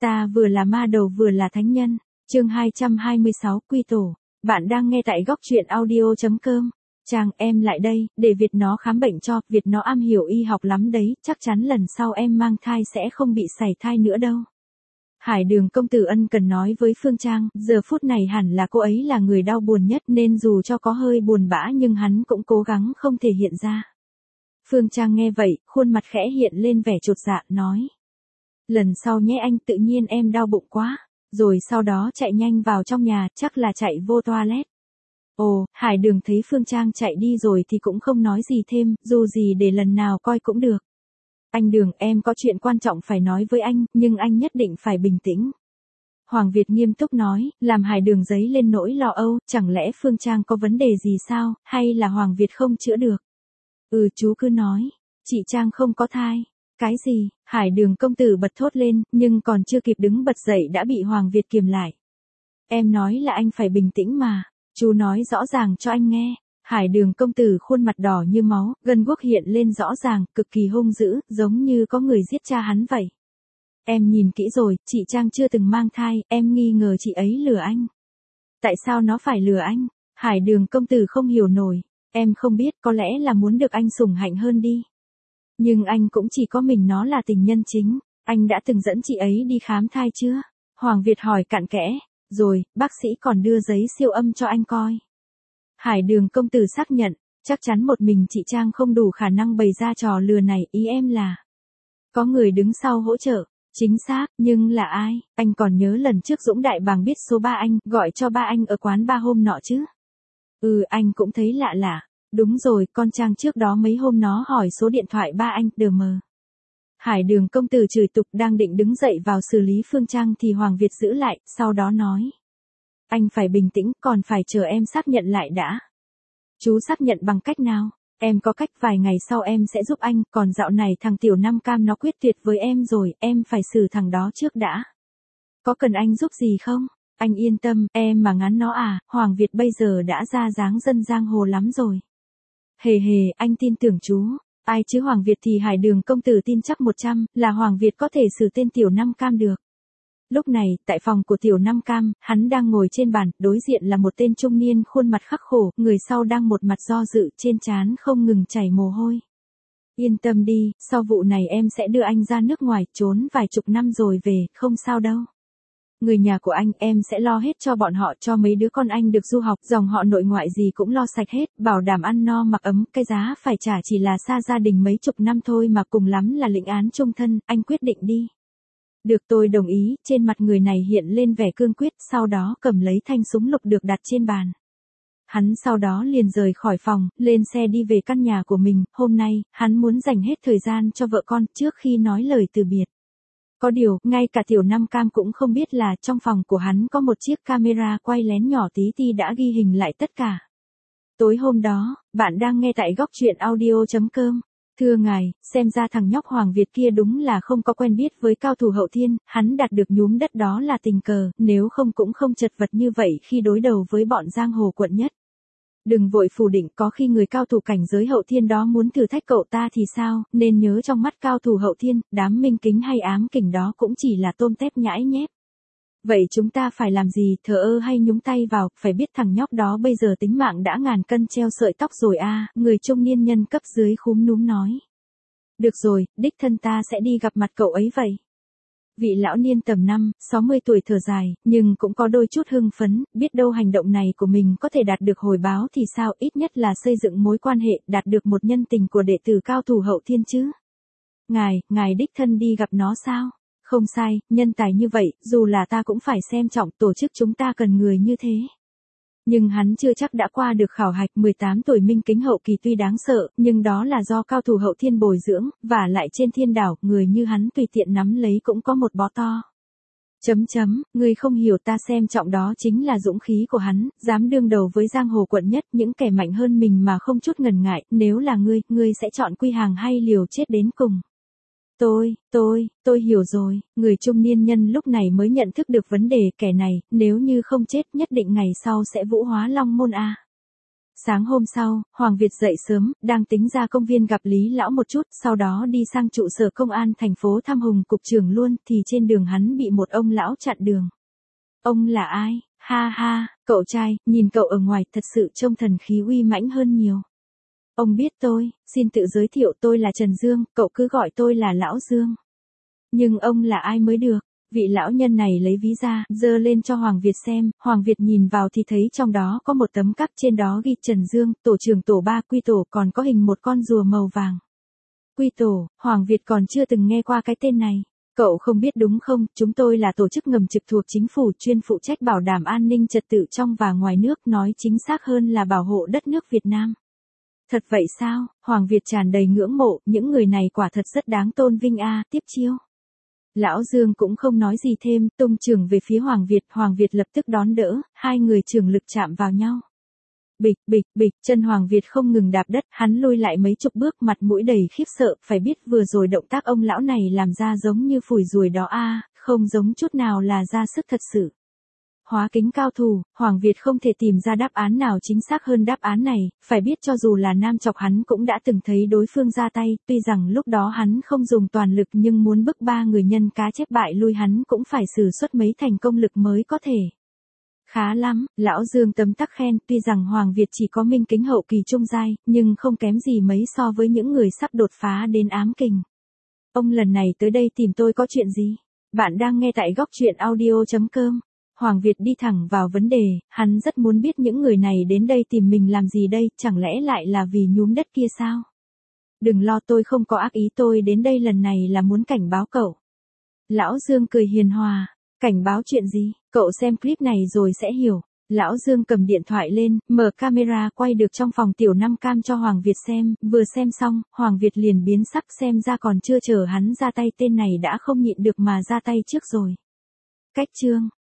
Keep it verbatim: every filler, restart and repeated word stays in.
Ta vừa là ma đầu vừa là thánh nhân. Chương hai trăm hai mươi sáu Quy Tổ. Bạn đang nghe tại góc truyện audio chấm com. Chàng, em lại đây, để Việt nó khám bệnh cho, Việt nó am hiểu y học lắm đấy, chắc chắn lần sau em mang thai sẽ không bị sảy thai nữa đâu. Hải Đường công tử ân cần nói với Phương Trang, giờ phút này hẳn là cô ấy là người đau buồn nhất nên dù cho có hơi buồn bã nhưng hắn cũng cố gắng không thể hiện ra. Phương Trang nghe vậy, khuôn mặt khẽ hiện lên vẻ chột dạ, nói. Lần sau nhé anh, tự nhiên em đau bụng quá. Rồi sau đó chạy nhanh vào trong nhà, chắc là chạy vô toilet. Ồ, Hải Đường thấy Phương Trang chạy đi rồi thì cũng không nói gì thêm, dù gì để lần nào coi cũng được. Anh Đường, em có chuyện quan trọng phải nói với anh, nhưng anh nhất định phải bình tĩnh. Hoàng Việt nghiêm túc nói, làm Hải Đường dấy lên nỗi lo âu, chẳng lẽ Phương Trang có vấn đề gì sao, hay là Hoàng Việt không chữa được? Ừ, chú cứ nói, chị Trang không có thai. Cái gì? Hải Đường công tử bật thốt lên, nhưng còn chưa kịp đứng bật dậy đã bị Hoàng Việt kiềm lại. Em nói là anh phải bình tĩnh mà, chú nói rõ ràng cho anh nghe. Hải Đường công tử khuôn mặt đỏ như máu, gân guốc hiện lên rõ ràng, cực kỳ hung dữ, giống như có người giết cha hắn vậy. Em nhìn kỹ rồi, chị Trang chưa từng mang thai, em nghi ngờ chị ấy lừa anh. Tại sao nó phải lừa anh? Hải Đường công tử không hiểu nổi. Em không biết, có lẽ là muốn được anh sủng hạnh hơn đi. Nhưng anh cũng chỉ có mình nó là tình nhân chính. Anh đã từng dẫn chị ấy đi khám thai chưa? Hoàng Việt hỏi cặn kẽ. Rồi, bác sĩ còn đưa giấy siêu âm cho anh coi. Hải Đường công tử xác nhận, chắc chắn một mình chị Trang không đủ khả năng bày ra trò lừa này, ý em là có người đứng sau hỗ trợ. Chính xác, nhưng là ai? Anh còn nhớ lần trước Dũng Đại Bàng biết số ba anh, gọi cho ba anh ở quán ba hôm nọ chứ? Ừ, anh cũng thấy lạ lạ. Đúng rồi, con Trang trước đó mấy hôm nó hỏi số điện thoại ba anh, đờ mờ. Hải Đường công tử chửi tục đang định đứng dậy vào xử lý Phương Trang thì Hoàng Việt giữ lại, sau đó nói. Anh phải bình tĩnh, còn phải chờ em xác nhận lại đã. Chú xác nhận bằng cách nào? Em có cách, vài ngày sau em sẽ giúp anh, còn dạo này thằng Tiểu Năm Cam nó quyết tuyệt với em rồi, em phải xử thằng đó trước đã. Có cần anh giúp gì không? Anh yên tâm, em mà ngán nó à, Hoàng Việt bây giờ đã ra dáng dân giang hồ lắm rồi. Hề hề, anh tin tưởng chú. Ai chứ Hoàng Việt thì Hải Đường công tử tin chắc một trăm, là Hoàng Việt có thể xử tên Tiểu Năm Cam được. Lúc này, tại phòng của Tiểu Năm Cam, hắn đang ngồi trên bàn, đối diện là một tên trung niên khuôn mặt khắc khổ, người sau đang một mặt do dự, trên trán không ngừng chảy mồ hôi. Yên tâm đi, sau vụ này em sẽ đưa anh ra nước ngoài, trốn vài chục năm rồi về, không sao đâu. Người nhà của anh, em sẽ lo hết cho bọn họ, cho mấy đứa con anh được du học, dòng họ nội ngoại gì cũng lo sạch hết, bảo đảm ăn no mặc ấm, cái giá phải trả chỉ là xa gia đình mấy chục năm thôi mà cùng lắm là lĩnh án chung thân, anh quyết định đi. Được, tôi đồng ý. Trên mặt người này hiện lên vẻ cương quyết, sau đó cầm lấy thanh súng lục được đặt trên bàn. Hắn sau đó liền rời khỏi phòng, lên xe đi về căn nhà của mình, hôm nay, hắn muốn dành hết thời gian cho vợ con trước khi nói lời từ biệt. Có điều, ngay cả Tiểu Năm Cam cũng không biết là trong phòng của hắn có một chiếc camera quay lén nhỏ tí ti đã ghi hình lại tất cả. Tối hôm đó, bạn đang nghe tại góc truyện audio chấm com. Thưa ngài, xem ra thằng nhóc Hoàng Việt kia đúng là không có quen biết với cao thủ hậu thiên, hắn đạt được nhúm đất đó là tình cờ, nếu không cũng không chật vật như vậy khi đối đầu với bọn giang hồ quận nhất. Đừng vội phủ định, có khi người cao thủ cảnh giới hậu thiên đó muốn thử thách cậu ta thì sao, nên nhớ trong mắt cao thủ hậu thiên, đám minh kính hay ám kình đó cũng chỉ là tôm tép nhãi nhép. Vậy chúng ta phải làm gì, thờ ơ hay nhúng tay vào, phải biết thằng nhóc đó bây giờ tính mạng đã ngàn cân treo sợi tóc rồi a, người trung niên nhân cấp dưới khúm núm nói. Được rồi, đích thân ta sẽ đi gặp mặt cậu ấy vậy. Vị lão niên tầm năm, sáu mươi tuổi thở dài, nhưng cũng có đôi chút hưng phấn, biết đâu hành động này của mình có thể đạt được hồi báo thì sao, ít nhất là xây dựng mối quan hệ, đạt được một nhân tình của đệ tử cao thủ hậu thiên chứ. Ngài, ngài đích thân đi gặp nó sao? Không sai, nhân tài như vậy, dù là ta cũng phải xem trọng, tổ chức chúng ta cần người như thế. Nhưng hắn chưa chắc đã qua được khảo hạch, mười tám tuổi minh kính hậu kỳ tuy đáng sợ, nhưng đó là do cao thủ hậu thiên bồi dưỡng, và lại trên thiên đảo, người như hắn tùy tiện nắm lấy cũng có một bó to. Chấm chấm, ngươi không hiểu, ta xem trọng đó chính là dũng khí của hắn, dám đương đầu với giang hồ quận nhất, những kẻ mạnh hơn mình mà không chút ngần ngại, nếu là ngươi, ngươi sẽ chọn quy hàng hay liều chết đến cùng. Tôi, tôi, tôi hiểu rồi, người trung niên nhân lúc này mới nhận thức được vấn đề, kẻ này, nếu như không chết nhất định ngày sau sẽ vũ hóa long môn a. Sáng hôm sau, Hoàng Việt dậy sớm, đang tính ra công viên gặp Lý Lão một chút, sau đó đi sang trụ sở công an thành phố thăm Hùng cục trưởng luôn, thì trên đường hắn bị một ông lão chặn đường. Ông là ai? Ha ha, cậu trai, nhìn cậu ở ngoài thật sự trông thần khí uy mãnh hơn nhiều. Ông biết tôi, xin tự giới thiệu tôi là Trần Dương, cậu cứ gọi tôi là Lão Dương. Nhưng ông là ai mới được? Vị lão nhân này lấy ví ra, giơ lên cho Hoàng Việt xem, Hoàng Việt nhìn vào thì thấy trong đó có một tấm cắp, trên đó ghi Trần Dương, tổ trưởng tổ ba Quy Tổ, còn có hình một con rùa màu vàng. Quy Tổ, Hoàng Việt còn chưa từng nghe qua cái tên này. Cậu không biết đúng không, chúng tôi là tổ chức ngầm trực thuộc chính phủ chuyên phụ trách bảo đảm an ninh trật tự trong và ngoài nước, nói chính xác hơn là bảo hộ đất nước Việt Nam. Thật vậy sao? Hoàng Việt tràn đầy ngưỡng mộ, những người này quả thật rất đáng tôn vinh a, tiếp chiêu. Lão Dương cũng không nói gì thêm, tung chưởng về phía Hoàng Việt, Hoàng Việt lập tức đón đỡ, hai người chưởng lực chạm vào nhau. Bịch, bịch, bịch, chân Hoàng Việt không ngừng đạp đất, hắn lùi lại mấy chục bước, mặt mũi đầy khiếp sợ, phải biết vừa rồi động tác ông lão này làm ra giống như phủi ruồi đó a, không giống chút nào là ra sức thật sự. Hóa kính cao thủ, Hoàng Việt không thể tìm ra đáp án nào chính xác hơn đáp án này, phải biết cho dù là nam chọc hắn cũng đã từng thấy đối phương ra tay, tuy rằng lúc đó hắn không dùng toàn lực nhưng muốn bức ba người nhân cá chép bại lui hắn cũng phải sử xuất mấy thành công lực mới có thể. Khá lắm, Lão Dương tấm tắc khen, tuy rằng Hoàng Việt chỉ có minh kính hậu kỳ trung giai, nhưng không kém gì mấy so với những người sắp đột phá đến ám kình. Ông lần này tới đây tìm tôi có chuyện gì? Bạn đang nghe tại góc truyện audio chấm com. Hoàng Việt đi thẳng vào vấn đề, hắn rất muốn biết những người này đến đây tìm mình làm gì đây, chẳng lẽ lại là vì nhúm đất kia sao? Đừng lo, tôi không có ác ý, tôi đến đây lần này là muốn cảnh báo cậu. Lão Dương cười hiền hòa, cảnh báo chuyện gì, cậu xem clip này rồi sẽ hiểu. Lão Dương cầm điện thoại lên, mở camera quay được trong phòng tiểu năm cam cho Hoàng Việt xem, vừa xem xong, Hoàng Việt liền biến sắc, xem ra còn chưa chờ hắn ra tay tên này đã không nhịn được mà ra tay trước rồi. Cách chương